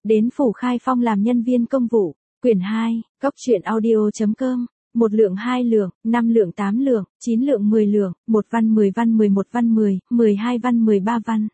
Đến Phủ Khai Phong làm nhân viên công vụ. Quyển 2, coctruyện.audio.com. 1 lượng 2 lượng, 5 lượng 8 lượng, 9 lượng 10 lượng, 1 văn 10 văn 11 văn 10, 12 văn 13 văn.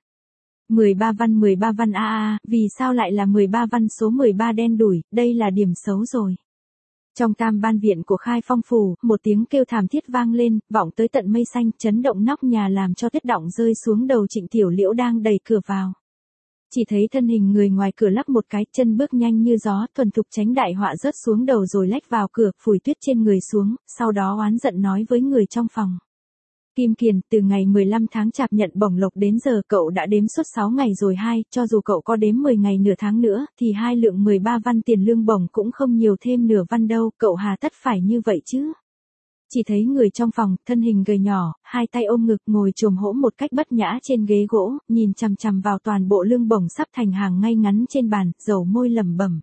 13 văn vì sao lại là 13 văn số 13 đen đủi, đây là điểm xấu rồi. Trong tam ban viện của Khai Phong phủ, một tiếng kêu thảm thiết vang lên, vọng tới tận mây xanh, chấn động nóc nhà làm cho tuyết đọng rơi xuống đầu Trịnh Tiểu Liễu đang đẩy cửa vào. Chỉ thấy thân hình người ngoài cửa lắc một cái, chân bước nhanh như gió, thuần thục tránh đại họa rớt xuống đầu rồi lách vào cửa, phủi tuyết trên người xuống, sau đó oán giận nói với người trong phòng. Kim Kiền, từ ngày 15 tháng Chạp nhận bổng lộc đến giờ cậu đã đếm suốt 6 ngày rồi cho dù cậu có đếm 10 ngày nửa tháng nữa, thì 2 lượng 13 văn tiền lương bổng cũng không nhiều thêm nửa văn đâu, cậu hà tất phải như vậy chứ. Chỉ thấy người trong phòng, thân hình gầy nhỏ, hai tay ôm ngực ngồi chồm hỗn một cách bất nhã trên ghế gỗ, nhìn chằm chằm vào toàn bộ lương bổng sắp thành hàng ngay ngắn trên bàn, dầu môi lẩm bẩm.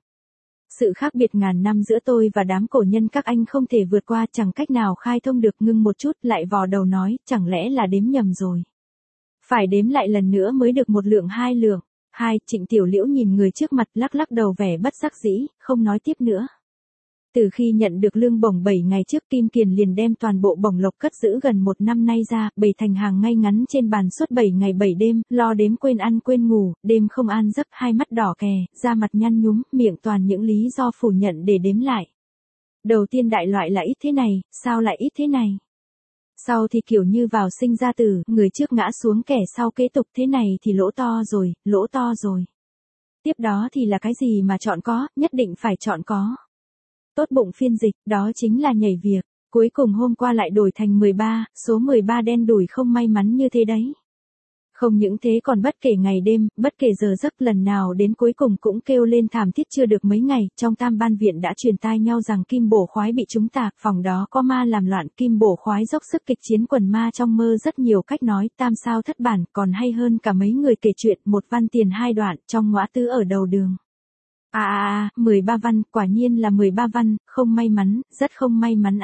Sự khác biệt ngàn năm giữa tôi và đám cổ nhân các anh không thể vượt qua, chẳng cách nào khai thông được. Ngưng một chút lại vò đầu nói, chẳng lẽ là đếm nhầm rồi. Phải đếm lại lần nữa mới được 1 lượng 2 lượng. Trịnh Tiểu Liễu nhìn người trước mặt lắc lắc đầu vẻ bất đắc dĩ, không nói tiếp nữa. Từ khi nhận được lương bổng 7 ngày trước, Kim Kiền liền đem toàn bộ bổng lộc cất giữ gần 1 năm nay ra, bày thành hàng ngay ngắn trên bàn suốt 7 ngày 7 đêm, lo đếm quên ăn quên ngủ, đêm không an giấc, hai mắt đỏ kè, da mặt nhăn nhúm, miệng toàn những lý do phủ nhận để đếm lại. Đầu tiên đại loại là ít thế này, sao lại ít thế này? Sau thì kiểu như vào sinh ra tử, người trước ngã xuống kẻ sau kế tục, thế này thì lỗ to rồi, lỗ to rồi. Tiếp đó thì là cái gì mà chọn có, nhất định phải chọn có. Tốt bụng phiên dịch, đó chính là nhảy việc. Cuối cùng hôm qua lại đổi thành 13, số 13 đen đủi không may mắn như thế đấy. Không những thế còn bất kể ngày đêm, bất kể giờ giấc, lần nào đến cuối cùng cũng kêu lên thảm thiết. Chưa được mấy ngày, trong tam ban viện đã truyền tai nhau rằng Kim Bổ Khoái bị trúng tà, phòng đó có ma làm loạn. Kim Bổ Khoái dốc sức kịch chiến quần ma trong mơ, rất nhiều cách nói, tam sao thất bản, còn hay hơn cả mấy người kể chuyện, 1 văn tiền 2 đoạn, trong ngõ tứ ở đầu đường. 13 văn, quả nhiên là 13 văn, không may mắn, rất không may mắn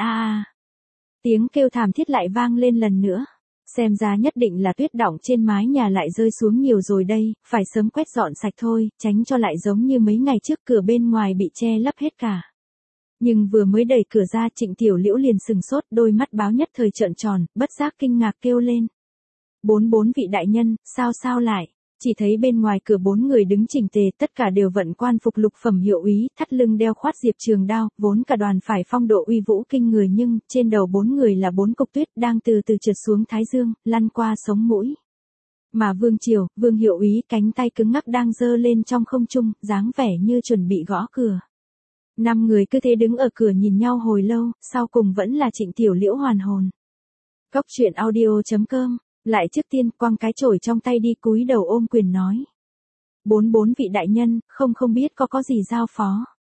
Tiếng kêu thảm thiết lại vang lên lần nữa. Xem ra nhất định là tuyết đọng trên mái nhà lại rơi xuống nhiều rồi đây, phải sớm quét dọn sạch thôi, tránh cho lại giống như mấy ngày trước cửa bên ngoài bị che lấp hết cả. Nhưng vừa mới đẩy cửa ra, Trịnh Tiểu Liễu liền sừng sốt, đôi mắt báo nhất thời trợn tròn, bất giác kinh ngạc kêu lên. 4 vị đại nhân, sao lại? Chỉ thấy bên ngoài cửa 4 người đứng chỉnh tề, tất cả đều vận quan phục lục phẩm hiệu úy, thắt lưng đeo khoát diệp trường đao, vốn cả đoàn phải phong độ uy vũ kinh người, nhưng trên đầu 4 người là 4 cục tuyết đang từ từ trượt xuống thái dương, lăn qua sống mũi. Mà Vương Triều, Vương hiệu úy cánh tay cứng ngắc đang giơ lên trong không trung, dáng vẻ như chuẩn bị gõ cửa. 5 người cứ thế đứng ở cửa nhìn nhau hồi lâu, sau cùng vẫn là Trịnh Tiểu Liễu hoàn hồn. Coctruyện.audio.com. Lại trước tiên quăng cái chổi trong tay đi, cúi đầu ôm quyền nói. 4 vị đại nhân, không biết có gì giao phó.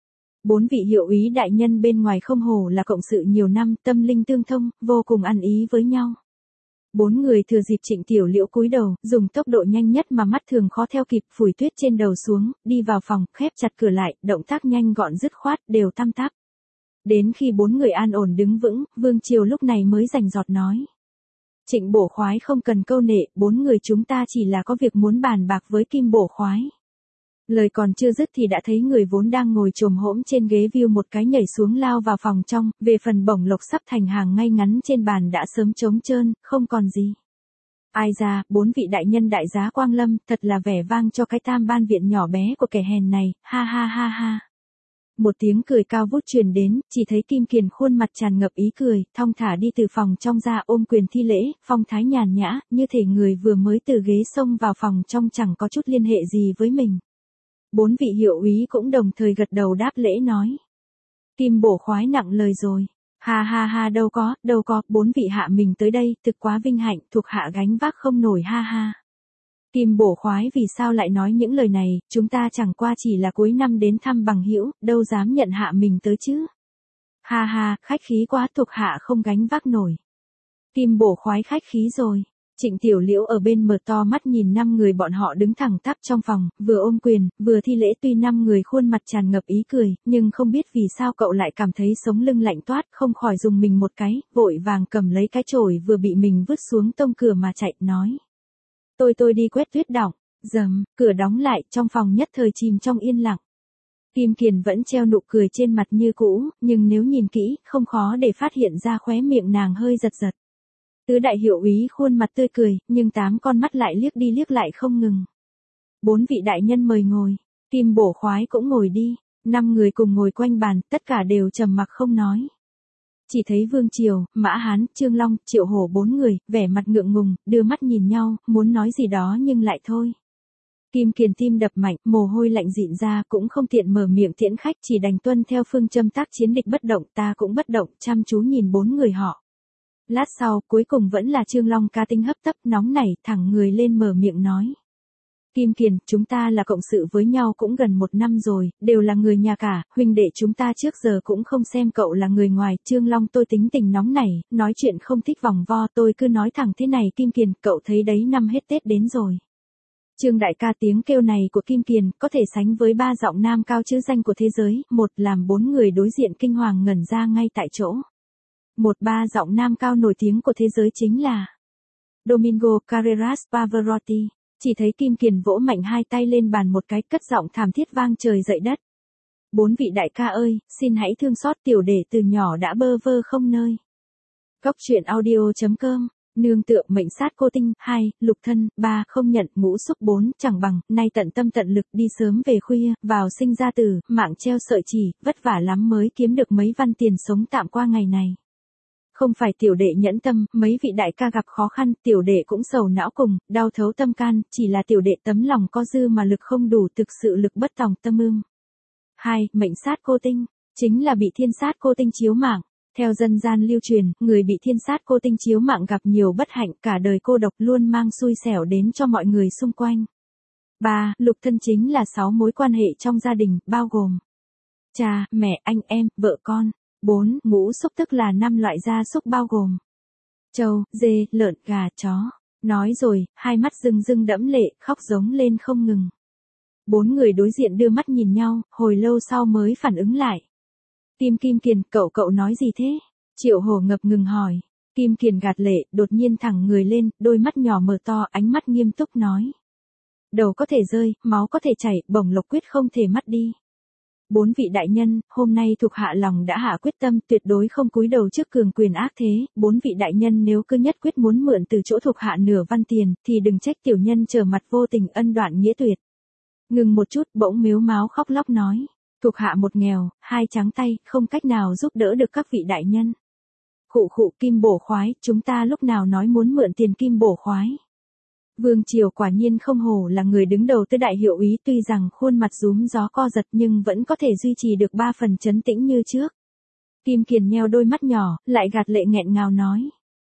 4 vị hiệu úy đại nhân bên ngoài không hổ là cộng sự nhiều năm, tâm linh tương thông, vô cùng ăn ý với nhau. 4 người thừa dịp Trịnh Tiểu Liễu cúi đầu, dùng tốc độ nhanh nhất mà mắt thường khó theo kịp, phủi tuyết trên đầu xuống, đi vào phòng, khép chặt cửa lại, động tác nhanh gọn dứt khoát, đều tăm tắp. Đến khi 4 người an ổn đứng vững, Vương Triều lúc này mới rành rọt nói. Trịnh Bổ Khoái không cần câu nệ, 4 người chúng ta chỉ là có việc muốn bàn bạc với Kim Bổ Khoái. Lời còn chưa dứt thì đã thấy người vốn đang ngồi chồm hỗn trên ghế view một cái nhảy xuống lao vào phòng trong, về phần bổng lộc sắp thành hàng ngay ngắn trên bàn đã sớm trống trơn, không còn gì. Ai ra, 4 vị đại nhân đại giá quang lâm, thật là vẻ vang cho cái tam ban viện nhỏ bé của kẻ hèn này, ha. Một tiếng cười cao vút truyền đến, chỉ thấy Kim Kiền khuôn mặt tràn ngập ý cười, thong thả đi từ phòng trong ra, ôm quyền thi lễ, phong thái nhàn nhã, như thể người vừa mới từ ghế xông vào phòng trong chẳng có chút liên hệ gì với mình. 4 vị hiệu úy cũng đồng thời gật đầu đáp lễ nói. Kim Bổ Khoái nặng lời rồi. Ha, đâu có, 4 vị hạ mình tới đây, thực quá vinh hạnh, thuộc hạ gánh vác không nổi ha. Kim Bổ Khoái vì sao lại nói những lời này, chúng ta chẳng qua chỉ là cuối năm đến thăm bằng hữu, đâu dám nhận hạ mình tới chứ. Ha, khách khí quá, thuộc hạ không gánh vác nổi. Kim Bổ Khoái khách khí rồi. Trịnh Tiểu Liễu ở bên mở to mắt nhìn 5 người bọn họ đứng thẳng tắp trong phòng, vừa ôm quyền, vừa thi lễ. Tuy 5 người khuôn mặt tràn ngập ý cười, nhưng không biết vì sao cậu lại cảm thấy sống lưng lạnh toát, không khỏi dùng mình một cái, vội vàng cầm lấy cái chổi vừa bị mình vứt xuống tông cửa mà chạy, nói. Tôi đi quét tuyết đọng. Rầm, cửa đóng lại, trong phòng nhất thời chìm trong yên lặng. Kim Kiền vẫn treo nụ cười trên mặt như cũ, nhưng nếu nhìn kỹ, không khó để phát hiện ra khóe miệng nàng hơi giật giật. Tứ đại hiệu úy khuôn mặt tươi cười, nhưng 8 con mắt lại liếc đi liếc lại không ngừng. 4 vị đại nhân mời ngồi, Kim Bổ Khoái cũng ngồi đi, 5 người cùng ngồi quanh bàn, tất cả đều trầm mặc không nói. Chỉ thấy Vương Triều, Mã Hán, Trương Long, Triệu Hổ 4 người, vẻ mặt ngượng ngùng, đưa mắt nhìn nhau, muốn nói gì đó nhưng lại thôi. Kim Kiền tim đập mạnh, mồ hôi lạnh dịn ra, cũng không tiện mở miệng tiễn khách, chỉ đành tuân theo phương châm tác chiến địch bất động, ta cũng bất động, chăm chú nhìn 4 người họ. Lát sau, cuối cùng vẫn là Trương Long cá tính hấp tấp, nóng nảy, thẳng người lên mở miệng nói. Kim Kiền, chúng ta là cộng sự với nhau cũng gần 1 năm rồi, đều là người nhà cả, huynh đệ chúng ta trước giờ cũng không xem cậu là người ngoài. Trương Long tôi tính tình nóng nảy, nói chuyện không thích vòng vo, tôi cứ nói thẳng thế này. Kim Kiền, cậu thấy đấy, năm hết Tết đến rồi. Trương đại ca, tiếng kêu này của Kim Kiền có thể sánh với 3 giọng nam cao chữ danh của thế giới, một làm 4 người đối diện kinh hoàng ngẩn ra ngay tại chỗ. 3 giọng nam cao nổi tiếng của thế giới chính là Domingo Carreras Pavarotti. Chỉ thấy Kim Kiền vỗ mạnh 2 tay lên bàn một cái, cất giọng thảm thiết vang trời dậy đất. 4 vị đại ca ơi, xin hãy thương xót tiểu đệ từ nhỏ đã bơ vơ không nơi. Cóc truyện audio.com, nương tựa mệnh sát cô tinh. 2, lục thân. 3, không nhận ngũ xúc. 4, chẳng bằng, nay tận tâm tận lực đi sớm về khuya, vào sinh ra tử, mạng treo sợi chỉ, vất vả lắm mới kiếm được mấy văn tiền sống tạm qua ngày này. Không phải tiểu đệ nhẫn tâm, mấy vị đại ca gặp khó khăn, tiểu đệ cũng sầu não cùng, đau thấu tâm can, chỉ là tiểu đệ tấm lòng có dư mà lực không đủ, thực sự lực bất tòng tâm ưng. 2, mệnh sát cô tinh, chính là bị thiên sát cô tinh chiếu mạng. Theo dân gian lưu truyền, người bị thiên sát cô tinh chiếu mạng gặp nhiều bất hạnh, cả đời cô độc, luôn mang xui xẻo đến cho mọi người xung quanh. 3, lục thân chính là 6 mối quan hệ trong gia đình, bao gồm cha, mẹ, anh em, vợ con. 4, ngũ xúc tức là 5 loại gia súc bao gồm trâu, dê, lợn, gà, chó. Nói rồi, 2 mắt rưng rưng đẫm lệ, khóc giống lên không ngừng. 4 người đối diện đưa mắt nhìn nhau, hồi lâu sau mới phản ứng lại. Kim Kiền, cậu nói gì thế? Triệu Hổ ngập ngừng hỏi. Kim Kiền gạt lệ, đột nhiên thẳng người lên, đôi mắt nhỏ mở to, ánh mắt nghiêm túc nói. Đầu có thể rơi, máu có thể chảy, bổng lộc quyết không thể mất đi. 4 vị đại nhân, hôm nay thuộc hạ lòng đã hạ quyết tâm, tuyệt đối không cúi đầu trước cường quyền ác thế. 4 vị đại nhân nếu cứ nhất quyết muốn mượn từ chỗ thuộc hạ nửa văn tiền, thì đừng trách tiểu nhân trở mặt vô tình, ân đoạn nghĩa tuyệt. Ngừng một chút, bỗng mếu máo khóc lóc nói. Thuộc hạ một nghèo, 2 trắng tay, không cách nào giúp đỡ được các vị đại nhân. Khụ Kim Bổ Khoái, chúng ta lúc nào nói muốn mượn tiền Kim Bổ Khoái. Vương Triều quả nhiên không hổ là người đứng đầu tứ đại hiệu úy, tuy rằng khuôn mặt rúm gió co giật nhưng vẫn có thể duy trì được 3 phần trấn tĩnh như trước. Kim Kiền nheo đôi mắt nhỏ, lại gạt lệ nghẹn ngào nói.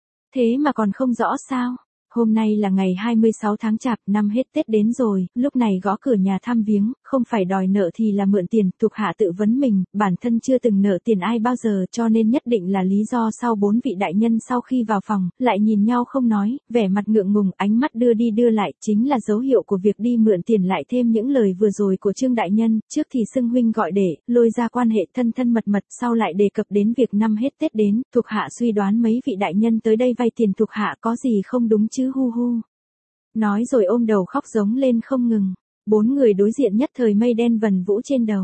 Thế mà còn không rõ sao? Hôm nay là ngày 26 tháng Chạp, năm hết Tết đến rồi, lúc này gõ cửa nhà thăm viếng, không phải đòi nợ thì là mượn tiền. Thuộc hạ tự vấn mình, bản thân chưa từng nợ tiền ai bao giờ, cho nên nhất định là lý do. Sau 4 vị đại nhân sau khi vào phòng, lại nhìn nhau không nói, vẻ mặt ngượng ngùng, ánh mắt đưa đi đưa lại, chính là dấu hiệu của việc đi mượn tiền. Lại thêm những lời vừa rồi của Trương đại nhân, trước thì xưng huynh gọi đệ, lôi ra quan hệ thân thân mật mật, sau lại đề cập đến việc năm hết Tết đến, thuộc hạ suy đoán mấy vị đại nhân tới đây vay tiền thuộc hạ có gì không đúng chứ hu hu. Nói rồi ôm đầu khóc giống lên không ngừng. 4 người đối diện nhất thời mây đen vần vũ trên đầu.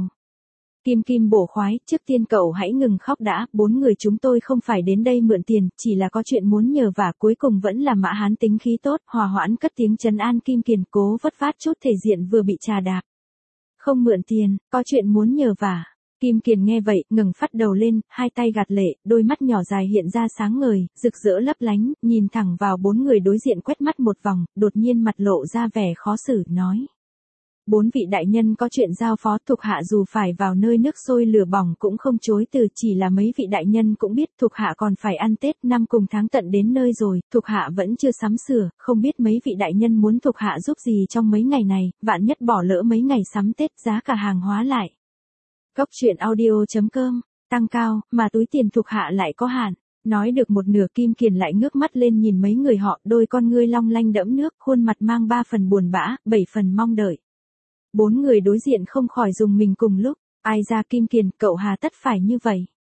Kim Bổ Khoái, trước tiên cậu hãy ngừng khóc đã, 4 người chúng tôi không phải đến đây mượn tiền, chỉ là có chuyện muốn nhờ vả. Cuối cùng vẫn là Mã Hán tính khí tốt, hòa hoãn cất tiếng trấn an Kim Kiền, cố vất vát chút thể diện vừa bị trà đạp. Không mượn tiền, có chuyện muốn nhờ vả. Kim Kiền nghe vậy, ngẩng phát đầu lên, 2 tay gạt lệ, đôi mắt nhỏ dài hiện ra sáng ngời, rực rỡ lấp lánh, nhìn thẳng vào 4 người đối diện quét mắt một vòng, đột nhiên mặt lộ ra vẻ khó xử, nói. 4 vị đại nhân có chuyện giao phó, thuộc hạ dù phải vào nơi nước sôi lửa bỏng cũng không chối từ, chỉ là mấy vị đại nhân cũng biết thuộc hạ còn phải ăn Tết, năm cùng tháng tận đến nơi rồi, thuộc hạ vẫn chưa sắm sửa, không biết mấy vị đại nhân muốn thuộc hạ giúp gì trong mấy ngày này, vạn nhất bỏ lỡ mấy ngày sắm Tết, giá cả hàng hóa lại. Cóc truyện audio.com, tăng cao, mà túi tiền thuộc hạ lại có hạn. Nói được một nửa Kim Kiền lại ngước mắt lên nhìn mấy người họ, đôi con ngươi long lanh đẫm nước, khuôn mặt mang 3 phần buồn bã, 7 phần mong đợi. 4 người đối diện không khỏi dùng mình cùng lúc, ai ra Kim Kiền, cậu hà tất phải như vậy.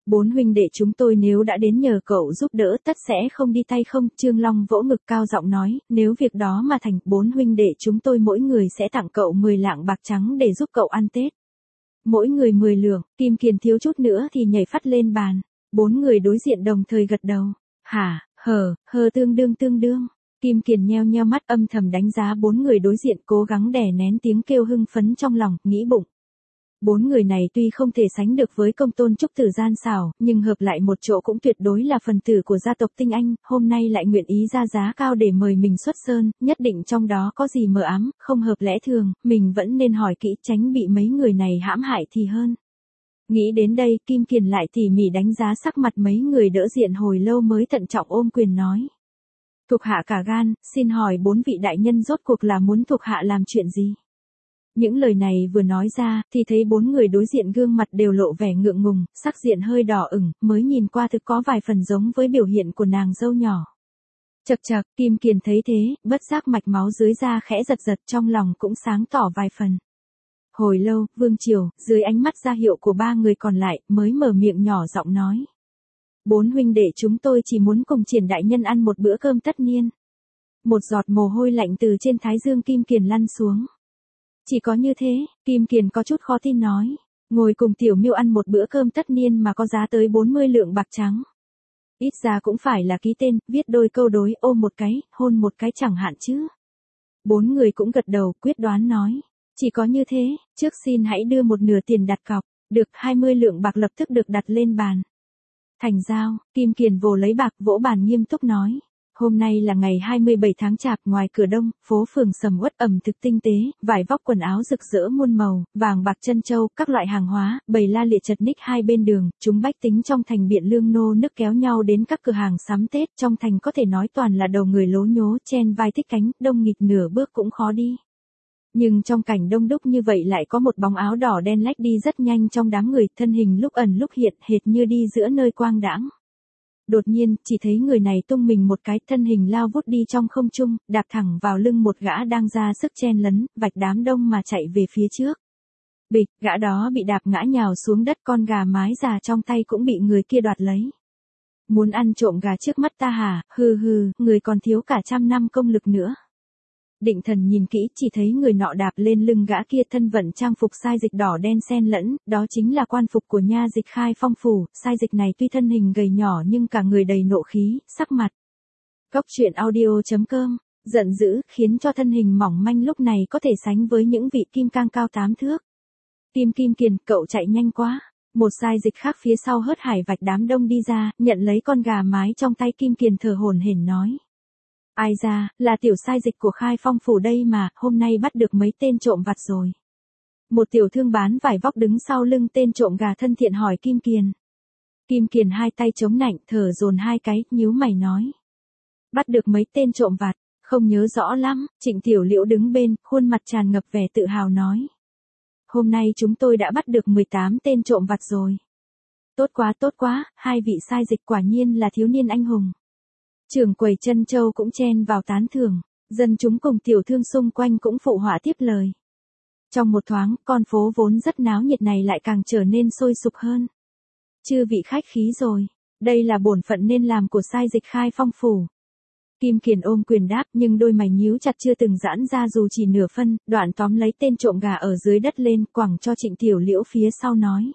Bốn huynh đệ chúng tôi nếu đã đến nhờ cậu giúp đỡ tất sẽ không đi tay không. Trương Long vỗ ngực cao giọng nói, nếu việc đó mà thành, bốn huynh đệ chúng tôi mỗi người sẽ tặng cậu 10 lạng bạc trắng để giúp cậu ăn Tết. Mỗi người 10 lượng, Kim Kiền thiếu chút nữa thì nhảy phắt lên bàn. Bốn người đối diện đồng thời gật đầu. Hả, hờ tương đương. Kim Kiền nheo nheo mắt âm thầm đánh giá bốn người đối diện, cố gắng đè nén tiếng kêu hưng phấn trong lòng, nghĩ bụng. Bốn người này tuy không thể sánh được với công tôn trúc tử gian xảo, nhưng hợp lại một chỗ cũng tuyệt đối là phần tử của gia tộc tinh anh, hôm nay lại nguyện ý ra giá cao để mời mình xuất sơn, nhất định trong đó có gì mờ ám, không hợp lẽ thường, mình vẫn nên hỏi kỹ tránh bị mấy người này hãm hại thì hơn. Nghĩ đến đây, Kim Kiền lại tỉ mỉ đánh giá sắc mặt mấy người đỡ diện hồi lâu mới thận trọng ôm quyền nói. Thuộc hạ cả gan, xin hỏi bốn vị đại nhân rốt cuộc là muốn thuộc hạ làm chuyện gì? Những lời này vừa nói ra, thì thấy bốn người đối diện gương mặt đều lộ vẻ ngượng ngùng, sắc diện hơi đỏ ửng, mới nhìn qua thực có vài phần giống với biểu hiện của nàng dâu nhỏ. Chậc chậc, Kim Kiền thấy thế, bất giác mạch máu dưới da khẽ giật giật, trong lòng cũng sáng tỏ vài phần. Hồi lâu, Vương Triều, dưới ánh mắt ra hiệu của ba người còn lại, mới mở miệng nhỏ giọng nói. Bốn huynh đệ chúng tôi chỉ muốn cùng Triển đại nhân ăn một bữa cơm tất niên. Một giọt mồ hôi lạnh từ trên thái dương Kim Kiền lăn xuống. Chỉ có như thế, Kim Kiền có chút khó tin nói. Ngồi cùng Tiểu Miêu ăn một bữa cơm tất niên mà có giá tới 40 lượng bạc trắng. Ít ra cũng phải là ký tên, viết đôi câu đối, ôm một cái, hôn một cái chẳng hạn chứ. Bốn người cũng gật đầu, quyết đoán nói. Chỉ có như thế, trước xin hãy đưa một nửa tiền đặt cọc, được 20 lượng bạc lập tức được đặt lên bàn. Thành giao, Kim Kiền vồ lấy bạc vỗ bàn nghiêm túc nói. Hôm nay là ngày 27 tháng Chạp, ngoài cửa đông, phố phường sầm uất ẩm thực tinh tế, vải vóc quần áo rực rỡ muôn màu, vàng bạc trân châu, các loại hàng hóa, bày la liệt chật ních hai bên đường, chúng bách tính trong thành Biện Lương nô nức kéo nhau đến các cửa hàng sắm Tết, trong thành có thể nói toàn là đầu người lố nhố, chen vai thích cánh, đông nghịt nửa bước cũng khó đi. Nhưng trong cảnh đông đúc như vậy lại có một bóng áo đỏ đen lách đi rất nhanh trong đám người, thân hình lúc ẩn lúc hiện, hệt như đi giữa nơi quang đãng. Đột nhiên, chỉ thấy người này tung mình một cái, thân hình lao vút đi trong không trung, đạp thẳng vào lưng một gã đang ra sức chen lấn, vạch đám đông mà chạy về phía trước. Bịch, gã đó bị đạp ngã nhào xuống đất, con gà mái già trong tay cũng bị người kia đoạt lấy. Muốn ăn trộm gà trước mắt ta hả, người còn thiếu cả 100 năm công lực nữa. Định thần nhìn kỹ, chỉ thấy người nọ đạp lên lưng gã kia thân vận trang phục sai dịch đỏ đen xen lẫn, đó chính là quan phục của nha dịch Khai Phong phủ. Sai dịch này tuy thân hình gầy nhỏ nhưng cả người đầy nộ khí, sắc mặt. Cốc truyện audio.com, giận dữ, khiến cho thân hình mỏng manh lúc này có thể sánh với những vị kim cang cao 8 thước. Kim Kiền, cậu chạy nhanh quá. Một sai dịch khác phía sau hớt hải vạch đám đông đi ra, nhận lấy con gà mái trong tay Kim Kiền thở hổn hển nói. Ai ra, là tiểu sai dịch của Khai Phong phủ đây mà, hôm nay bắt được mấy tên trộm vặt rồi. Một tiểu thương bán vải vóc đứng sau lưng tên trộm gà thân thiện hỏi Kim Kiền. Kim Kiền hai tay chống nạnh, thở dồn hai cái, nhíu mày nói. Bắt được mấy tên trộm vặt, không nhớ rõ lắm, Trịnh Tiểu Liễu đứng bên, khuôn mặt tràn ngập vẻ tự hào nói. Hôm nay chúng tôi đã bắt được 18 tên trộm vặt rồi. Tốt quá, hai vị sai dịch quả nhiên là thiếu niên anh hùng. Trưởng quầy Trân Châu cũng chen vào tán thưởng, dân chúng cùng tiểu thương xung quanh cũng phụ họa tiếp lời. Trong một thoáng, con phố vốn rất náo nhiệt này lại càng trở nên sôi sục hơn. Chư vị khách khí rồi, đây là bổn phận nên làm của sai dịch Khai Phong phủ. Kim Kiền ôm quyền đáp, nhưng đôi mày nhíu chặt chưa từng giãn ra dù chỉ nửa phân, đoạn tóm lấy tên trộm gà ở dưới đất lên, quẳng cho Trịnh Tiểu Liễu phía sau nói.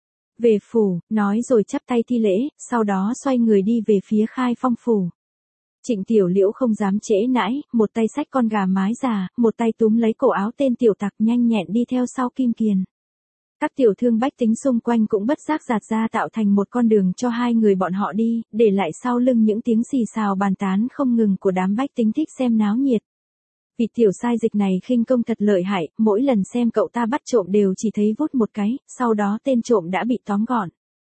Về phủ, nói rồi chắp tay thi lễ, sau đó xoay người đi về phía Khai Phong phủ. Trịnh Tiểu Liễu không dám trễ nãi, một tay xách con gà mái già, một tay túm lấy cổ áo tên tiểu tặc nhanh nhẹn đi theo sau Kim Kiền. Các tiểu thương bách tính xung quanh cũng bất giác giạt ra tạo thành một con đường cho hai người bọn họ đi, để lại sau lưng những tiếng xì xào bàn tán không ngừng của đám bách tính thích xem náo nhiệt. Vì tiểu sai dịch này khinh công thật lợi hại, mỗi lần xem cậu ta bắt trộm đều chỉ thấy vút một cái, sau đó tên trộm đã bị tóm gọn.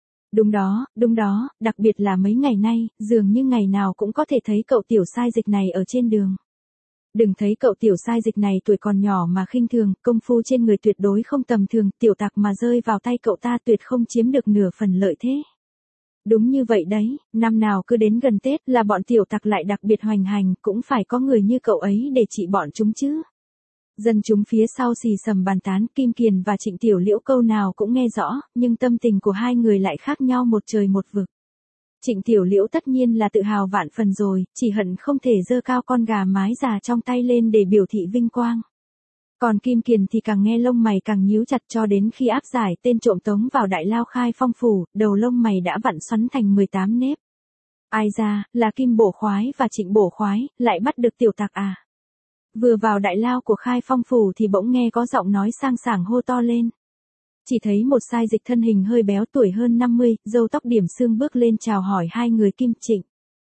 Đúng đó, đặc biệt là mấy ngày nay, dường như ngày nào cũng có thể thấy cậu tiểu sai dịch này ở trên đường. Đừng thấy cậu tiểu sai dịch này tuổi còn nhỏ mà khinh thường, công phu trên người tuyệt đối không tầm thường, tiểu tặc mà rơi vào tay cậu ta tuyệt không chiếm được nửa phần lợi thế. Đúng như vậy đấy, năm nào cứ đến gần Tết là bọn tiểu tặc lại đặc biệt hoành hành, cũng phải có người như cậu ấy để trị bọn chúng chứ. Dân chúng phía sau xì xầm bàn tán, Kim Kiền và Trịnh Tiểu Liễu câu nào cũng nghe rõ, nhưng tâm tình của hai người lại khác nhau một trời một vực. Trịnh Tiểu Liễu tất nhiên là tự hào vạn phần rồi, chỉ hận không thể giơ cao con gà mái già trong tay lên để biểu thị vinh quang. Còn Kim Kiền thì càng nghe lông mày càng nhíu chặt, cho đến khi áp giải tên trộm tống vào Đại Lao Khai Phong phủ, đầu lông mày đã vặn xoắn thành 18 nếp. Ai ra, là Kim Bổ Khoái và Trịnh Bổ Khoái, lại bắt được tiểu tặc à? Vừa vào đại lao của Khai Phong phủ thì bỗng nghe có giọng nói sang sảng hô to lên. Chỉ thấy một sai dịch thân hình hơi béo tuổi hơn 50, râu tóc điểm xương bước lên chào hỏi hai người Kim Trịnh.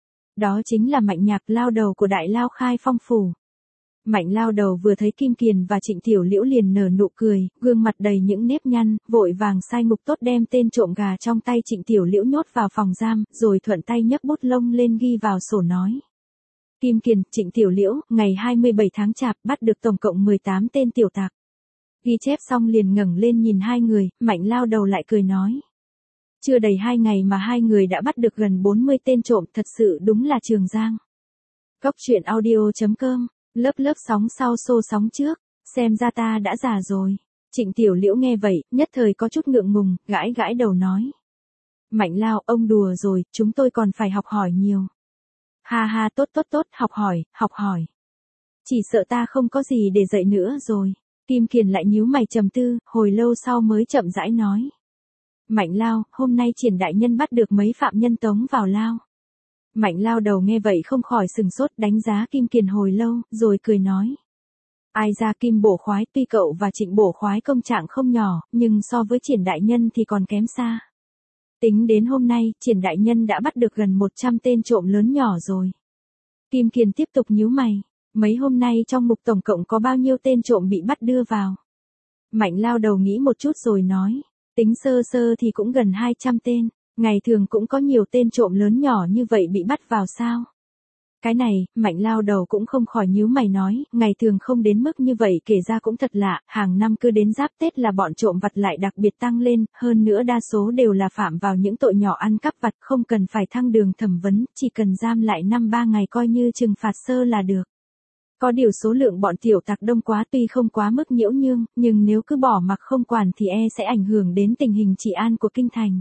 Đó chính là Mạnh Nhạc, lao đầu của đại lao Khai Phong phủ. Mạnh lao đầu vừa thấy Kim Kiền và Trịnh Tiểu Liễu liền nở nụ cười, gương mặt đầy những nếp nhăn, vội vàng sai ngục tốt đem tên trộm gà trong tay Trịnh Tiểu Liễu nhốt vào phòng giam, rồi thuận tay nhấc bút lông lên ghi vào sổ nói. Kim Kiền, Trịnh Tiểu Liễu, ngày 27 tháng Chạp bắt được tổng cộng 18 tên tiểu tặc. Ghi chép xong liền ngẩng lên nhìn hai người, Mạnh lao đầu lại cười nói. Chưa đầy 2 ngày mà hai người đã bắt được gần 40 tên trộm, thật sự đúng là Trường Giang. Cốc truyện audio.com, lớp sóng sau xô sóng trước, xem ra ta đã già rồi. Trịnh Tiểu Liễu nghe vậy, nhất thời có chút ngượng ngùng, gãi gãi đầu nói. Mạnh lao, ông đùa rồi, chúng tôi còn phải học hỏi nhiều. Ha ha, tốt, học hỏi. Chỉ sợ ta không có gì để dạy nữa rồi. Kim Kiền lại nhíu mày trầm tư, hồi lâu sau mới chậm rãi nói. Mạnh lao, hôm nay Triển đại nhân bắt được mấy phạm nhân tống vào lao. Mạnh lao đầu nghe vậy không khỏi sừng sốt, đánh giá Kim Kiền hồi lâu, rồi cười nói. Ai ra Kim Bổ Khoái, tuy cậu và Trịnh Bổ Khoái công trạng không nhỏ, nhưng so với Triển đại nhân thì còn kém xa. Tính đến hôm nay, Triển đại nhân đã bắt được gần 100 tên trộm lớn nhỏ rồi. Kim Kiền tiếp tục nhíu mày. Mấy hôm nay trong mục tổng cộng có bao nhiêu tên trộm bị bắt đưa vào? Mạnh lao đầu nghĩ một chút rồi nói. Tính sơ sơ thì cũng gần 200 tên. Ngày thường cũng có nhiều tên trộm lớn nhỏ như vậy bị bắt vào sao? Cái này, Mạnh lao đầu cũng không khỏi nhíu mày nói, ngày thường không đến mức như vậy, kể ra cũng thật lạ, hàng năm cứ đến giáp Tết là bọn trộm vặt lại đặc biệt tăng lên, hơn nữa đa số đều là phạm vào những tội nhỏ ăn cắp vặt, không cần phải thăng đường thẩm vấn, chỉ cần giam lại 5-3 ngày coi như trừng phạt sơ là được. Có điều số lượng bọn tiểu tặc đông quá, tuy không quá mức nhiễu nhương, nhưng nếu cứ bỏ mặc không quản thì sẽ ảnh hưởng đến tình hình trị an của kinh thành.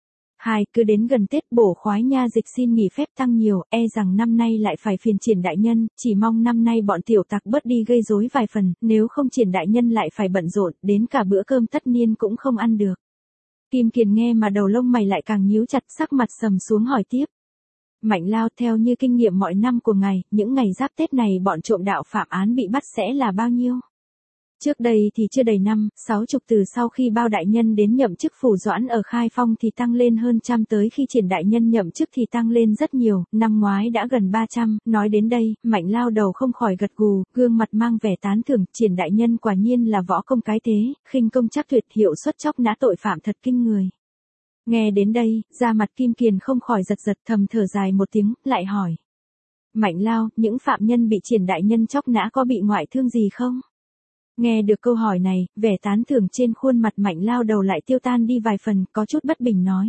Cứ đến gần Tết Bổ Khoái nha dịch xin nghỉ phép tăng nhiều, rằng năm nay lại phải phiền Triển đại nhân, chỉ mong năm nay bọn tiểu tặc bớt đi gây rối vài phần, nếu không Triển đại nhân lại phải bận rộn, đến cả bữa cơm tất niên cũng không ăn được. Kim Kiền nghe mà đầu lông mày lại càng nhíu chặt, sắc mặt sầm xuống hỏi tiếp. Mạnh lao, theo như kinh nghiệm mọi năm của ngài, những ngày giáp Tết này bọn trộm đạo phạm án bị bắt sẽ là bao nhiêu? Trước đây thì chưa đầy 50-60, từ sau khi Bao đại nhân đến nhậm chức phủ doãn ở Khai Phong thì tăng lên hơn 100, tới khi Triển đại nhân nhậm chức thì tăng lên rất nhiều, năm ngoái đã gần 300, nói đến đây, Mạnh lao đầu không khỏi gật gù, gương mặt mang vẻ tán thưởng, Triển đại nhân quả nhiên là võ công cái thế, khinh công chắc tuyệt, hiệu suất chóc nã tội phạm thật kinh người. Nghe đến đây, da mặt Kim Kiền không khỏi giật thầm thở dài một tiếng, lại hỏi. Mạnh lao, những phạm nhân bị Triển đại nhân chóc nã có bị ngoại thương gì không? Nghe được câu hỏi này, vẻ tán thưởng trên khuôn mặt Mạnh lao đầu lại tiêu tan đi vài phần, có chút bất bình nói.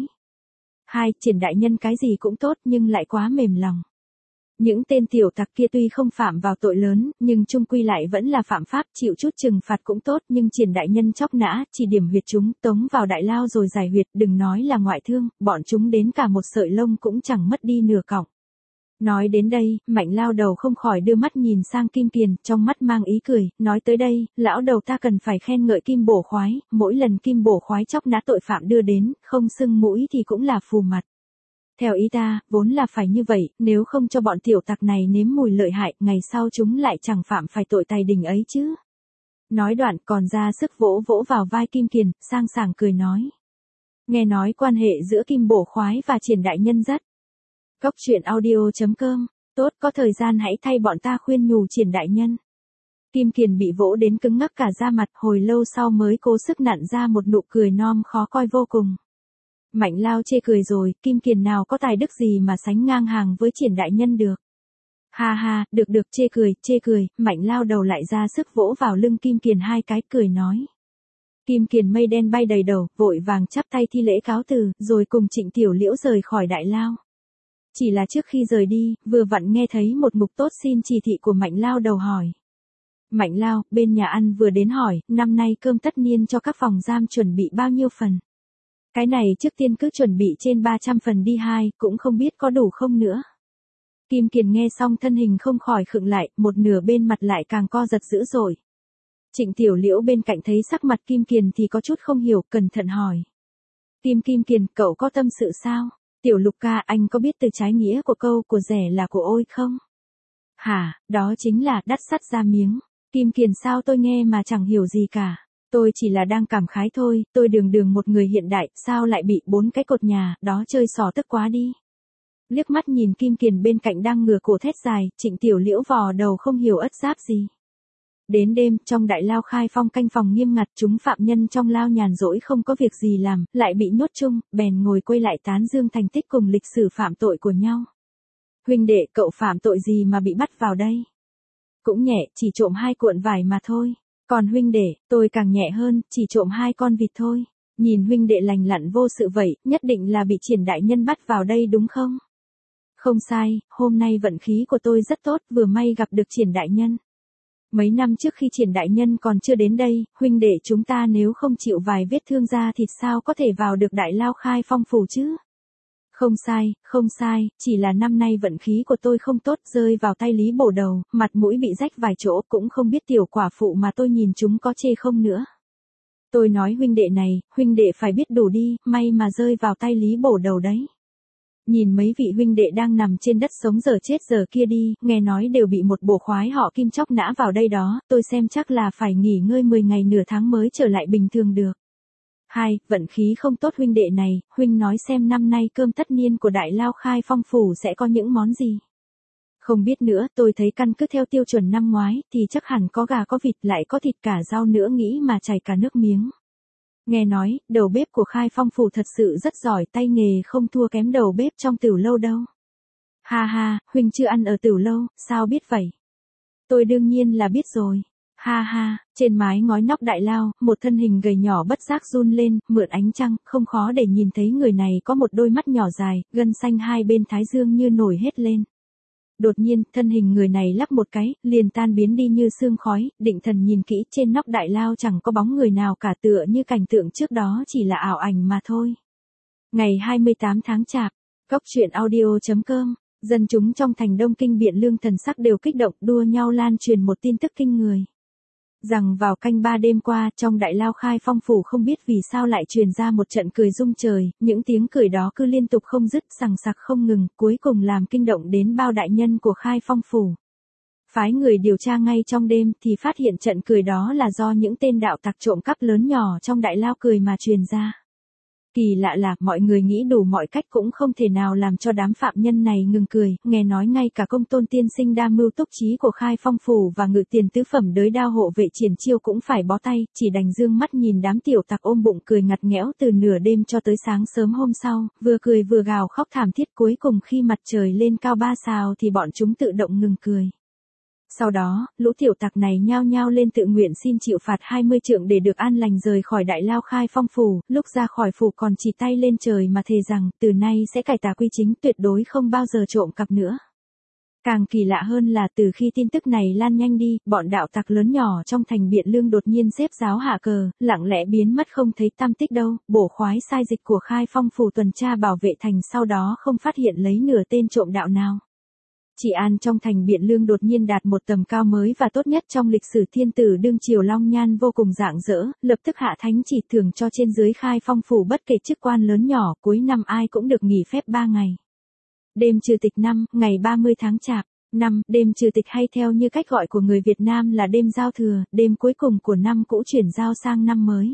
Triển đại nhân cái gì cũng tốt nhưng lại quá mềm lòng. Những tên tiểu tặc kia tuy không phạm vào tội lớn, nhưng chung quy lại vẫn là phạm pháp, chịu chút trừng phạt cũng tốt, nhưng Triển đại nhân chóc nã, chỉ điểm huyệt chúng, tống vào đại lao rồi giải huyệt, đừng nói là ngoại thương, bọn chúng đến cả một sợi lông cũng chẳng mất đi nửa cọng. Nói đến đây, Mạnh lao đầu không khỏi đưa mắt nhìn sang Kim Kiền, trong mắt mang ý cười, nói tới đây, lão đầu ta cần phải khen ngợi Kim Bổ Khoái, mỗi lần Kim Bổ Khoái chóc nã tội phạm đưa đến, không sưng mũi thì cũng là phù mặt. Theo ý ta, vốn là phải như vậy, nếu không cho bọn tiểu tặc này nếm mùi lợi hại, ngày sau chúng lại chẳng phạm phải tội tài đình ấy chứ. Nói đoạn còn ra sức vỗ vỗ vào vai Kim Kiền, sang sảng cười nói. Nghe nói quan hệ giữa Kim Bổ Khoái và Triển đại nhân rất. Cốc truyện audio.com, tốt, có thời gian hãy thay bọn ta khuyên nhủ Triển đại nhân. Kim Kiền bị vỗ đến cứng ngắc cả da mặt, hồi lâu sau mới cố sức nặn ra một nụ cười non khó coi vô cùng. Mạnh lao chê cười rồi, Kim Kiền nào có tài đức gì mà sánh ngang hàng với Triển đại nhân được. Ha, được, chê cười, Mạnh lao đầu lại ra sức vỗ vào lưng Kim Kiền 2 cái, cười nói. Kim Kiền mây đen bay đầy đầu, vội vàng chắp tay thi lễ cáo từ, rồi cùng Trịnh Tiểu Liễu rời khỏi đại lao. Chỉ là trước khi rời đi, vừa vặn nghe thấy một mục tốt xin chỉ thị của Mạnh lao đầu hỏi. Mạnh Lao, bên nhà ăn vừa đến hỏi, năm nay cơm tất niên cho các phòng giam chuẩn bị bao nhiêu phần? Cái này trước tiên cứ chuẩn bị trên 300 phần đi hai, cũng không biết có đủ không nữa. Kim Kiền nghe xong thân hình không khỏi khựng lại, một nửa bên mặt lại càng co giật dữ dội. Trịnh Tiểu Liễu bên cạnh thấy sắc mặt Kim Kiền thì có chút không hiểu, cẩn thận hỏi. Kim Kiền, cậu có tâm sự sao? Tiểu Lục ca, anh có biết từ trái nghĩa của câu của rẻ là của ôi không? Hả, đó chính là đắt sắt ra miếng. Kim Kiền, sao tôi nghe mà chẳng hiểu gì cả. Tôi chỉ là đang cảm khái thôi, tôi đường một người hiện đại, sao lại bị 4 cái cột nhà, đó chơi xỏ tức quá đi. Liếc mắt nhìn Kim Kiền bên cạnh đang ngửa cổ thét dài, Trịnh Tiểu Liễu vò đầu không hiểu ất giáp gì. Đến đêm, trong đại lao Khai Phong canh phòng nghiêm ngặt, chúng phạm nhân trong lao nhàn rỗi không có việc gì làm, lại bị nhốt chung, bèn ngồi quay lại tán dương thành tích cùng lịch sử phạm tội của nhau. Huynh đệ, cậu phạm tội gì mà bị bắt vào đây? Cũng nhẹ, chỉ trộm 2 cuộn vải mà thôi. Còn huynh đệ, tôi càng nhẹ hơn, chỉ trộm 2 con vịt thôi. Nhìn huynh đệ lành lặn vô sự vậy, nhất định là bị Triển đại nhân bắt vào đây đúng không? Không sai, hôm nay vận khí của tôi rất tốt, vừa may gặp được Triển đại nhân. Mấy năm trước khi Triển đại nhân còn chưa đến đây, huynh đệ chúng ta nếu không chịu vài vết thương da thịt sao có thể vào được đại lao Khai Phong phủ chứ? Không sai, chỉ là năm nay vận khí của tôi không tốt, rơi vào tay Lý Bổ Đầu, mặt mũi bị rách vài chỗ, cũng không biết tiểu quả phụ mà tôi nhìn chúng có chê không nữa. Tôi nói huynh đệ này, huynh đệ phải biết đủ đi, may mà rơi vào tay Lý Bổ Đầu đấy. Nhìn mấy vị huynh đệ đang nằm trên đất sống giờ chết giờ kia đi, nghe nói đều bị một bổ khoái họ Kim chóc nã vào đây đó, tôi xem chắc là phải nghỉ ngơi 10 ngày nửa tháng mới trở lại bình thường được. Vận khí không tốt huynh đệ này, huynh nói xem năm nay cơm tất niên của đại lao Khai Phong phủ sẽ có những món gì? Không biết nữa, tôi thấy căn cứ theo tiêu chuẩn năm ngoái, thì chắc hẳn có gà có vịt lại có thịt cả rau nữa, nghĩ mà chảy cả nước miếng. Nghe nói, đầu bếp của Khai Phong phủ thật sự rất giỏi, tay nghề không thua kém đầu bếp trong tửu lâu đâu. Ha, huynh chưa ăn ở tửu lâu, sao biết vậy? Tôi đương nhiên là biết rồi. Ha, trên mái ngói nóc đại lao, một thân hình gầy nhỏ bất giác run lên, mượn ánh trăng, không khó để nhìn thấy người này có một đôi mắt nhỏ dài, gân xanh hai bên thái dương như nổi hết lên. Đột nhiên, thân hình người này lắc một cái, liền tan biến đi như sương khói, định thần nhìn kỹ trên nóc đại lao chẳng có bóng người nào cả, tựa như cảnh tượng trước đó chỉ là ảo ảnh mà thôi. Ngày 28 tháng Chạp, Cốc truyện audio.com, dân chúng trong thành Đông Kinh Biện Lương thần sắc đều kích động, đua nhau lan truyền một tin tức kinh người. Rằng vào canh 3 đêm qua, trong đại lao Khai Phong phủ không biết vì sao lại truyền ra một trận cười rung trời, những tiếng cười đó cứ liên tục không dứt, sằng sặc không ngừng, cuối cùng làm kinh động đến bao đại nhân của Khai Phong phủ. Phái người điều tra ngay trong đêm thì phát hiện trận cười đó là do những tên đạo tặc trộm cắp lớn nhỏ trong đại lao cười mà truyền ra. Kỳ lạ là mọi người nghĩ đủ mọi cách cũng không thể nào làm cho đám phạm nhân này ngừng cười, nghe nói ngay cả Công Tôn tiên sinh đa mưu túc trí của Khai Phong phủ và Ngự tiền tứ phẩm đới đao hộ vệ Triển Chiêu cũng phải bó tay, chỉ đành dương mắt nhìn đám tiểu tặc ôm bụng cười ngặt nghẽo từ nửa đêm cho tới sáng sớm hôm sau, vừa cười vừa gào khóc thảm thiết, cuối cùng khi mặt trời lên cao 3 sao thì bọn chúng tự động ngừng cười. Sau đó, lũ tiểu tặc này nhao nhao lên tự nguyện xin chịu phạt 20 trượng để được an lành rời khỏi đại lao Khai Phong phủ, lúc ra khỏi phủ còn chỉ tay lên trời mà thề rằng, từ nay sẽ cải tà quy chính, tuyệt đối không bao giờ trộm cắp nữa. Càng kỳ lạ hơn là từ khi tin tức này lan nhanh đi, bọn đạo tặc lớn nhỏ trong thành Biện Lương đột nhiên xếp giáo hạ cờ, lặng lẽ biến mất không thấy tăm tích đâu, bổ khoái sai dịch của Khai Phong phủ tuần tra bảo vệ thành sau đó không phát hiện lấy nửa tên trộm đạo nào. Trị an trong thành Biện Lương đột nhiên đạt một tầm cao mới và tốt nhất trong lịch sử, thiên tử đương triều Long Nhan vô cùng rạng rỡ, lập tức hạ thánh chỉ thưởng cho trên dưới Khai Phong phủ bất kể chức quan lớn nhỏ, cuối năm ai cũng được nghỉ phép 3 ngày. Đêm trừ tịch năm, ngày 30 tháng Chạp, đêm trừ tịch hay theo như cách gọi của người Việt Nam là đêm giao thừa, đêm cuối cùng của năm cũ chuyển giao sang năm mới.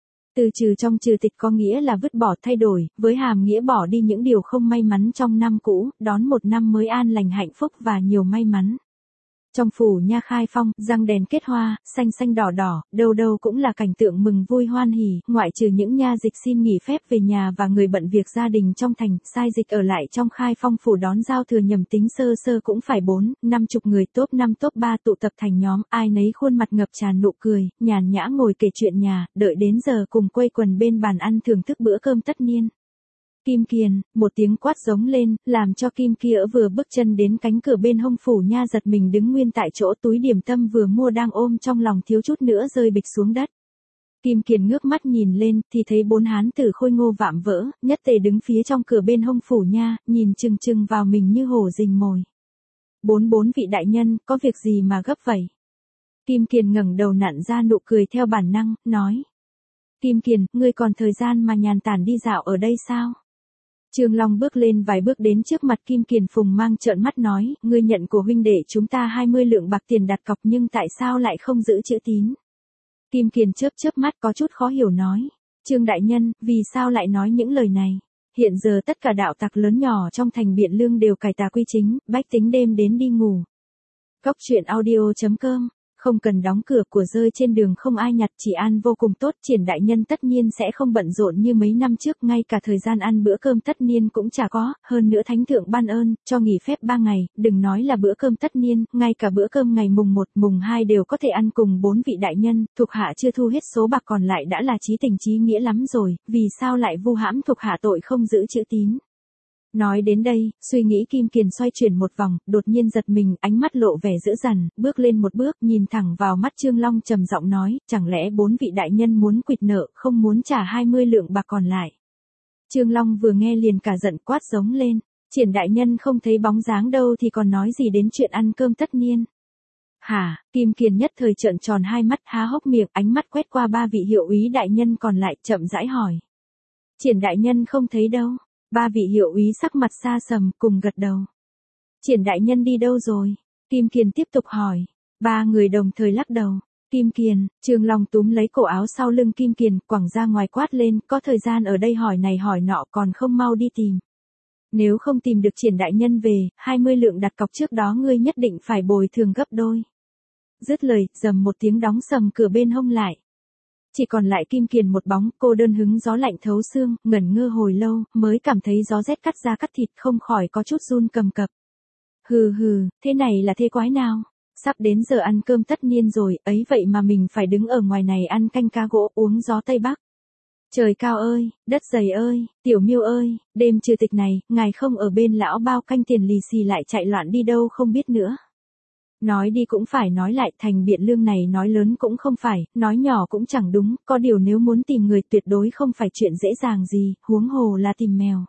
Từ trừ trong trừ tịch có nghĩa là vứt bỏ, thay đổi, với hàm nghĩa bỏ đi những điều không may mắn trong năm cũ, đón một năm mới an lành hạnh phúc và nhiều may mắn. Trong phủ nha Khai Phong, răng đèn kết hoa, xanh xanh đỏ đỏ, đâu đâu cũng là cảnh tượng mừng vui hoan hỉ, ngoại trừ những nha dịch xin nghỉ phép về nhà và người bận việc gia đình trong thành, sai dịch ở lại trong Khai Phong phủ đón giao thừa nhầm tính sơ sơ cũng phải 4-50 người, top 5 top 3 tụ tập thành nhóm, ai nấy khuôn mặt ngập tràn nụ cười, nhàn nhã ngồi kể chuyện nhà, đợi đến giờ cùng quây quần bên bàn ăn thưởng thức bữa cơm tất niên. Kim Kiền, một tiếng quát giống lên, làm cho Kim kia vừa bước chân đến cánh cửa bên hông phủ nha giật mình đứng nguyên tại chỗ, túi điểm tâm vừa mua đang ôm trong lòng thiếu chút nữa rơi bịch xuống đất. Kim Kiền ngước mắt nhìn lên, thì thấy 4 hán tử khôi ngô vạm vỡ, nhất tề đứng phía trong cửa bên hông phủ nha, nhìn chừng chừng vào mình như hổ rình mồi. Bốn vị đại nhân, có việc gì mà gấp vậy? Kim Kiền ngẩng đầu nặn ra nụ cười theo bản năng, nói. Kim Kiền, ngươi còn thời gian mà nhàn tản đi dạo ở đây sao? Trương Long bước lên vài bước đến trước mặt Kim Kiền phùng mang trợn mắt nói, ngươi nhận của huynh đệ chúng ta 20 lượng bạc tiền đặt cọc nhưng tại sao lại không giữ chữ tín? Kim Kiền chớp chớp mắt có chút khó hiểu nói, Trương đại nhân, vì sao lại nói những lời này? Hiện giờ tất cả đạo tặc lớn nhỏ trong thành Biện Lương đều cải tà quy chính, bách tính đêm đến đi ngủ. Cóc truyện audio.com. Không cần đóng cửa, của rơi trên đường không ai nhặt, chỉ ăn vô cùng tốt. Triển đại nhân tất nhiên sẽ không bận rộn như mấy năm trước, ngay cả thời gian ăn bữa cơm tất niên cũng chả có, hơn nữa thánh thượng ban ơn, cho nghỉ phép 3 ngày, đừng nói là bữa cơm tất niên, ngay cả bữa cơm ngày mùng 1, mùng 2 đều có thể ăn cùng 4 vị đại nhân, thuộc hạ chưa thu hết số bạc còn lại đã là chí tình chí nghĩa lắm rồi, vì sao lại vu hãm thuộc hạ tội không giữ chữ tín. Nói đến đây, suy nghĩ Kim Kiền xoay chuyển một vòng, đột nhiên giật mình, ánh mắt lộ vẻ dữ dằn, bước lên một bước, nhìn thẳng vào mắt Trương Long trầm giọng nói, chẳng lẽ 4 vị đại nhân muốn quỵt nợ, không muốn trả 20 lượng bạc còn lại. Trương Long vừa nghe liền cả giận quát giống lên, Triển đại nhân không thấy bóng dáng đâu thì còn nói gì đến chuyện ăn cơm tất niên. Hả? Kim Kiền nhất thời trợn tròn hai mắt, há hốc miệng, ánh mắt quét qua 3 vị hiệu úy đại nhân còn lại, chậm rãi hỏi. Triển đại nhân không thấy đâu. 3 vị hiệu úy sắc mặt xa sầm, cùng gật đầu. Triển đại nhân đi đâu rồi? Kim Kiền tiếp tục hỏi. 3 người đồng thời lắc đầu. Kim Kiền, Trương Long túm lấy cổ áo sau lưng Kim Kiền, quẳng ra ngoài quát lên, có thời gian ở đây hỏi này hỏi nọ còn không mau đi tìm. Nếu không tìm được Triển đại nhân về, 20 lượng đặt cọc trước đó ngươi nhất định phải bồi thường gấp đôi. Dứt lời, rầm một tiếng đóng sầm cửa bên hông lại. Chỉ còn lại Kim Kiền một bóng, cô đơn hứng gió lạnh thấu xương, ngẩn ngơ hồi lâu, mới cảm thấy gió rét cắt da cắt thịt, không khỏi có chút run cầm cập. Hừ hừ, thế này là thế quái nào? Sắp đến giờ ăn cơm tất niên rồi, ấy vậy mà mình phải đứng ở ngoài này ăn canh cá gỗ, uống gió Tây Bắc. Trời cao ơi, đất dày ơi, Tiểu Miêu ơi, đêm trừ tịch này, ngài không ở bên lão bao canh tiền lì xì lại chạy loạn đi đâu không biết nữa. Nói đi cũng phải nói lại, thành Biện Lương này nói lớn cũng không phải, nói nhỏ cũng chẳng đúng, có điều nếu muốn tìm người tuyệt đối không phải chuyện dễ dàng gì, huống hồ là tìm mèo.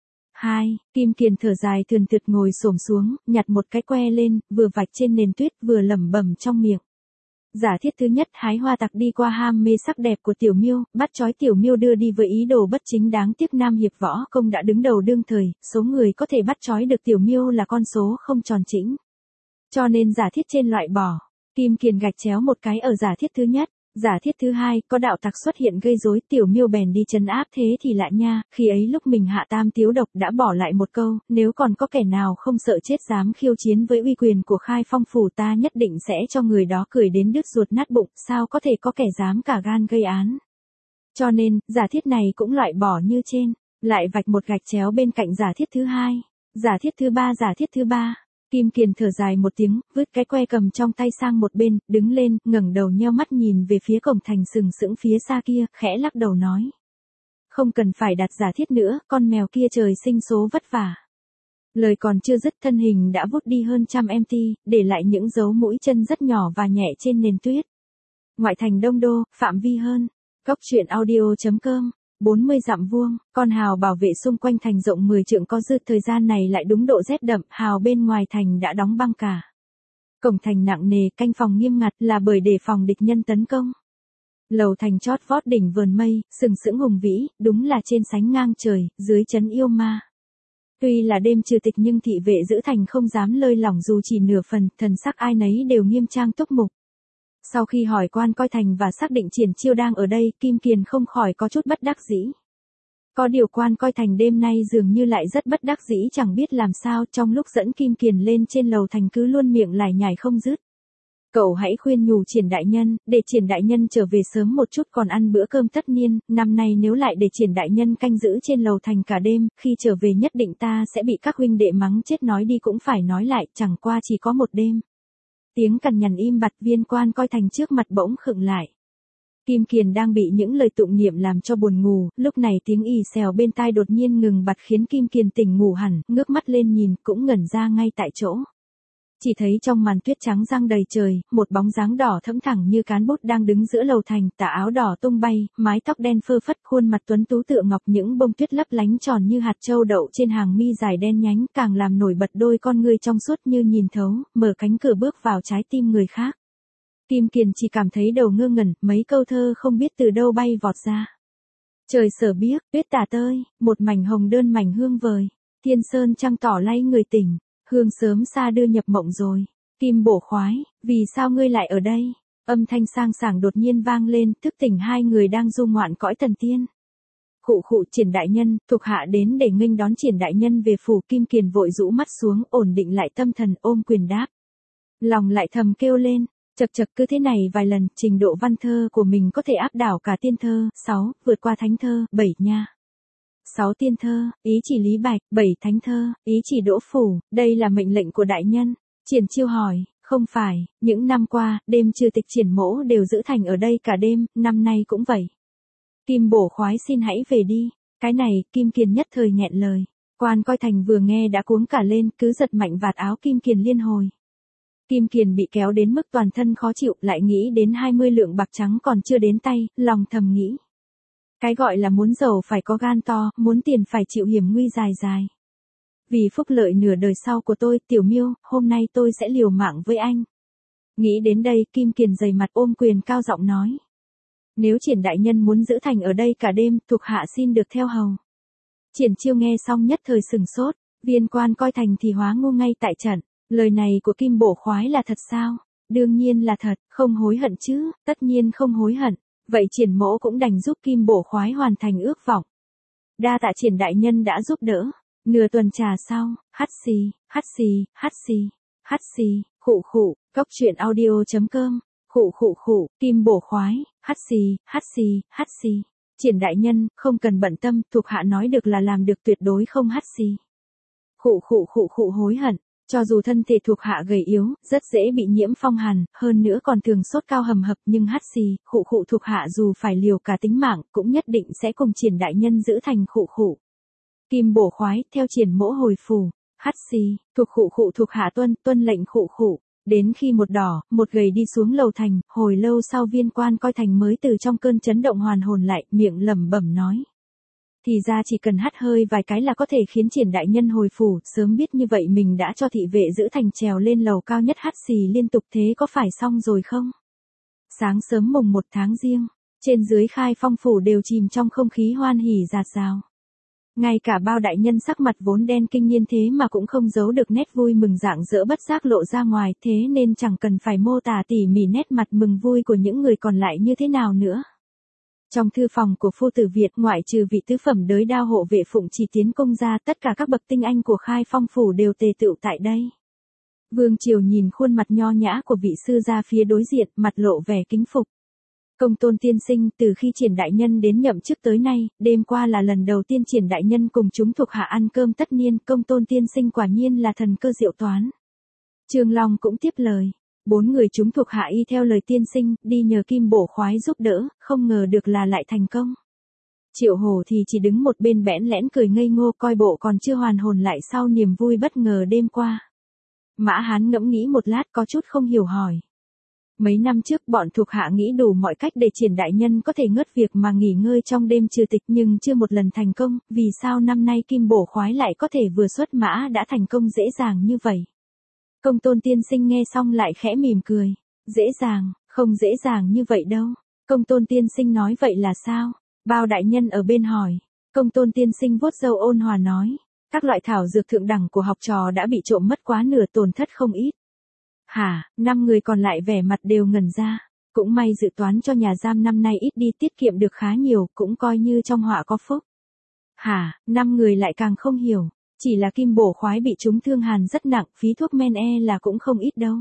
2. Kim Kiền thở dài thườn thượt ngồi xổm xuống, nhặt một cái que lên, vừa vạch trên nền tuyết vừa lẩm bẩm trong miệng. Giả thiết thứ nhất, hái hoa tặc đi qua ham mê sắc đẹp của Tiểu Miêu, bắt trói Tiểu Miêu đưa đi với ý đồ bất chính đáng tiếc Nam Hiệp Võ Công đã đứng đầu đương thời, số người có thể bắt trói được Tiểu Miêu là con số không tròn chỉnh. Cho nên giả thiết trên loại bỏ. Kim Kiền gạch chéo một cái ở giả thiết thứ nhất. Giả thiết thứ hai, có đạo tặc xuất hiện gây rối, Tiểu Miêu bèn đi trấn áp thế thì lạ nha, khi ấy lúc mình hạ tam tiếu độc đã bỏ lại một câu, nếu còn có kẻ nào không sợ chết dám khiêu chiến với uy quyền của Khai Phong phủ ta nhất định sẽ cho người đó cười đến đứt ruột nát bụng, sao có thể có kẻ dám cả gan gây án. Cho nên, giả thiết này cũng loại bỏ như trên, lại vạch một gạch chéo bên cạnh giả thiết thứ hai. Giả thiết thứ ba. Kim Kiền thở dài một tiếng, vứt cái que cầm trong tay sang một bên, đứng lên, ngẩng đầu nheo mắt nhìn về phía cổng thành sừng sững phía xa kia, khẽ lắc đầu nói. Không cần phải đặt giả thiết nữa, con mèo kia trời sinh số vất vả. Lời còn chưa dứt thân hình đã vút đi hơn 100 mt, để lại những dấu mũi chân rất nhỏ và nhẹ trên nền tuyết. Ngoại thành Đông Đô, phạm vi hơn. Cóc truyện audio.com 40 dặm vuông, con hào bảo vệ xung quanh thành rộng 10 trượng có dư, thời gian này lại đúng độ rét đậm, hào bên ngoài thành đã đóng băng cả. Cổng thành nặng nề, canh phòng nghiêm ngặt là bởi đề phòng địch nhân tấn công. Lầu thành chót vót đỉnh vườn mây, sừng sững hùng vĩ, đúng là trên sánh ngang trời, dưới trấn yêu ma. Tuy là đêm trừ tịch nhưng thị vệ giữ thành không dám lơi lỏng dù chỉ nửa phần, thần sắc ai nấy đều nghiêm trang túc mục. Sau khi hỏi quan coi thành và xác định Triển Chiêu đang ở đây, Kim Kiền không khỏi có chút bất đắc dĩ. Có điều quan coi thành đêm nay dường như lại rất bất đắc dĩ chẳng biết làm sao, trong lúc dẫn Kim Kiền lên trên lầu thành cứ luôn miệng lải nhải không dứt. Cậu hãy khuyên nhủ Triển đại nhân, để Triển đại nhân trở về sớm một chút còn ăn bữa cơm tất niên, năm nay nếu lại để Triển đại nhân canh giữ trên lầu thành cả đêm, khi trở về nhất định ta sẽ bị các huynh đệ mắng chết, nói đi cũng phải nói lại, chẳng qua chỉ có một đêm. Tiếng cằn nhằn im bặt, viên quan coi thành trước mặt bỗng khựng lại. Kim Kiền đang bị những lời tụng niệm làm cho buồn ngủ, lúc này tiếng ì xèo bên tai đột nhiên ngừng bặt khiến Kim Kiền tỉnh ngủ hẳn, ngước mắt lên nhìn, cũng ngẩn ra ngay tại chỗ. Chỉ thấy trong màn tuyết trắng giăng đầy trời, một bóng dáng đỏ thẫm thẳng như cán bút đang đứng giữa lầu thành, tà áo đỏ tung bay, mái tóc đen phơ phất, khuôn mặt tuấn tú tựa ngọc, những bông tuyết lấp lánh tròn như hạt châu đậu trên hàng mi dài đen nhánh, càng làm nổi bật đôi con ngươi trong suốt như nhìn thấu, mở cánh cửa bước vào trái tim người khác. Kim Kiền chỉ cảm thấy đầu ngơ ngẩn, mấy câu thơ không biết từ đâu bay vọt ra. Trời sở biếc, tuyết tả tơi, một mảnh hồng đơn mảnh hương vời, thiên sơn trăng tỏ lay người tỉnh, hương sớm xa đưa nhập mộng rồi. Kim Bổ khoái, vì sao ngươi lại ở đây? Âm thanh sang sảng đột nhiên vang lên, thức tỉnh hai người đang du ngoạn cõi thần tiên. Khụ khụ, Triển đại nhân, thuộc hạ đến để nghênh đón Triển đại nhân về phủ. Kim Kiền vội rũ mắt xuống, ổn định lại tâm thần, ôm quyền đáp. Lòng lại thầm kêu lên. Chật chật, cứ thế này vài lần, trình độ văn thơ của mình có thể áp đảo cả tiên thơ. 6. Vượt qua thánh thơ. 7. Nha. 6. Tiên thơ, ý chỉ Lý Bạch. 7. Thánh thơ, ý chỉ Đỗ Phủ. Đây là mệnh lệnh của đại nhân. Triển Chiêu hỏi, không phải, những năm qua, đêm trừ tịch Triển mỗ đều giữ thành ở đây cả đêm, năm nay cũng vậy. Kim Bổ khoái xin hãy về đi. Cái này, Kim Kiền nhất thời nghẹn lời. Quan coi thành vừa nghe đã cuống cả lên, cứ giật mạnh vạt áo Kim Kiền liên hồi. Kim Kiền bị kéo đến mức toàn thân khó chịu, lại nghĩ đến 20 lượng bạc trắng còn chưa đến tay, lòng thầm nghĩ. Cái gọi là muốn giàu phải có gan to, muốn tiền phải chịu hiểm nguy dài dài. Vì phúc lợi nửa đời sau của tôi, Tiểu Miêu, hôm nay tôi sẽ liều mạng với anh. Nghĩ đến đây, Kim Kiền dày mặt ôm quyền cao giọng nói. Nếu Triển đại nhân muốn giữ thành ở đây cả đêm, thuộc hạ xin được theo hầu. Triển Chiêu nghe xong nhất thời sừng sốt, viên quan coi thành thì hóa ngu ngay tại trận. Lời này của Kim Bổ khoái là thật sao? Đương nhiên là thật, không hối hận chứ, tất nhiên không hối hận. Vậy Triển mỗ cũng đành giúp Kim Bổ khoái hoàn thành ước vọng. Đa tạ Triển đại nhân đã giúp đỡ. Nửa tuần trà sau, hắt xì, hắt xì, hắt xì, hắt xì, khụ khụ, coctruyện.audio.com, khụ khụ khụ, Kim Bổ khoái, hắt xì, hắt xì, hắt xì. Triển đại nhân, không cần bận tâm, thuộc hạ nói được là làm được, tuyệt đối không hắt xì. Khụ khụ khụ khụ, hối hận. Cho dù thân thể thuộc hạ gầy yếu, rất dễ bị nhiễm phong hàn, hơn nữa còn thường sốt cao hầm hập, nhưng hắt xì, khụ khụ, thuộc hạ dù phải liều cả tính mạng, cũng nhất định sẽ cùng Triển đại nhân giữ thành. Khụ khụ. Kim Bổ khoái, theo Triển mỗ hồi phủ. Hắt xì, thuộc khụ khụ, thuộc hạ tuân lệnh. Khụ khụ. Đến khi một đỏ, một gầy đi xuống lầu thành, hồi lâu sau viên quan coi thành mới từ trong cơn chấn động hoàn hồn lại, miệng lẩm bẩm nói. Thì ra chỉ cần hắt hơi vài cái là có thể khiến Triển đại nhân hồi phủ, sớm biết như vậy mình đã cho thị vệ giữ thành trèo lên lầu cao nhất hắt xì liên tục, thế có phải xong rồi không? Sáng sớm mùng 1 tháng Giêng, trên dưới Khai Phong phủ đều chìm trong không khí hoan hỉ rạt rào. Ngay cả bao đại nhân sắc mặt vốn đen kinh nhiên thế mà cũng không giấu được nét vui mừng rạng rỡ bất giác lộ ra ngoài, thế nên chẳng cần phải mô tả tỉ mỉ nét mặt mừng vui của những người còn lại như thế nào nữa. Trong thư phòng của phu tử Việt, ngoại trừ vị tứ phẩm đới đao hộ vệ Phụng Chỉ tiến công ra, tất cả các bậc tinh anh của Khai Phong phủ đều tề tựu tại đây. Vương Triều nhìn khuôn mặt nho nhã của vị sư gia phía đối diện, mặt lộ vẻ kính phục. Công Tôn tiên sinh, từ khi Triển đại nhân đến nhậm chức tới nay, đêm qua là lần đầu tiên Triển đại nhân cùng chúng thuộc hạ ăn cơm tất niên, Công Tôn tiên sinh quả nhiên là thần cơ diệu toán. Trương Long cũng tiếp lời. 4 người chúng thuộc hạ y theo lời tiên sinh, đi nhờ Kim Bổ khoái giúp đỡ, không ngờ được là lại thành công. Triệu Hổ thì chỉ đứng một bên bẽn lẽn cười ngây ngô, coi bộ còn chưa hoàn hồn lại sau niềm vui bất ngờ đêm qua. Mã Hán ngẫm nghĩ một lát có chút không hiểu hỏi. Mấy năm trước bọn thuộc hạ nghĩ đủ mọi cách để Triển đại nhân có thể ngớt việc mà nghỉ ngơi trong đêm trừ tịch, nhưng chưa một lần thành công, vì sao năm nay Kim Bổ khoái lại có thể vừa xuất mã đã thành công dễ dàng như vậy? Công Tôn tiên sinh nghe xong lại khẽ mỉm cười. Dễ dàng, không dễ dàng như vậy đâu. Công Tôn tiên sinh nói vậy là sao? Bao đại nhân ở bên hỏi. Công Tôn tiên sinh vuốt râu ôn hòa nói. Các loại thảo dược thượng đẳng của học trò đã bị trộm mất quá nửa, tổn thất không ít. Hả? 5 người còn lại vẻ mặt đều ngẩn ra. Cũng may dự toán cho nhà giam năm nay ít đi, tiết kiệm được khá nhiều, cũng coi như trong họa có phúc. Hả? 5 người lại càng không hiểu. Chỉ là Kim Bổ khoái bị trúng thương hàn rất nặng, phí thuốc men là cũng không ít đâu.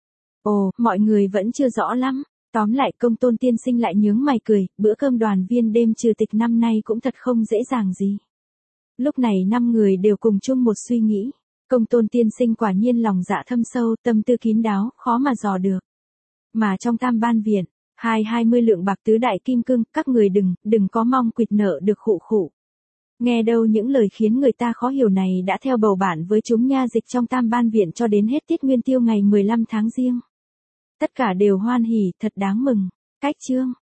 Ồ, mọi người vẫn chưa rõ lắm. Tóm lại, Công Tôn tiên sinh lại nhướng mày cười, bữa cơm đoàn viên đêm trừ tịch năm nay cũng thật không dễ dàng gì. Lúc này 5 người đều cùng chung một suy nghĩ. Công Tôn tiên sinh quả nhiên lòng dạ thâm sâu, tâm tư kín đáo, khó mà dò được. Mà trong Tam Ban Viện, 20 lượng bạc tứ đại kim cương, các người đừng có mong quỵt nợ được khụ khụ. Nghe đâu những lời khiến người ta khó hiểu này đã theo bầu bạn với chúng nha dịch trong Tam Ban Viện cho đến hết tiết nguyên tiêu ngày 15 tháng Giêng. Tất cả đều hoan hỉ, thật đáng mừng. Cách chương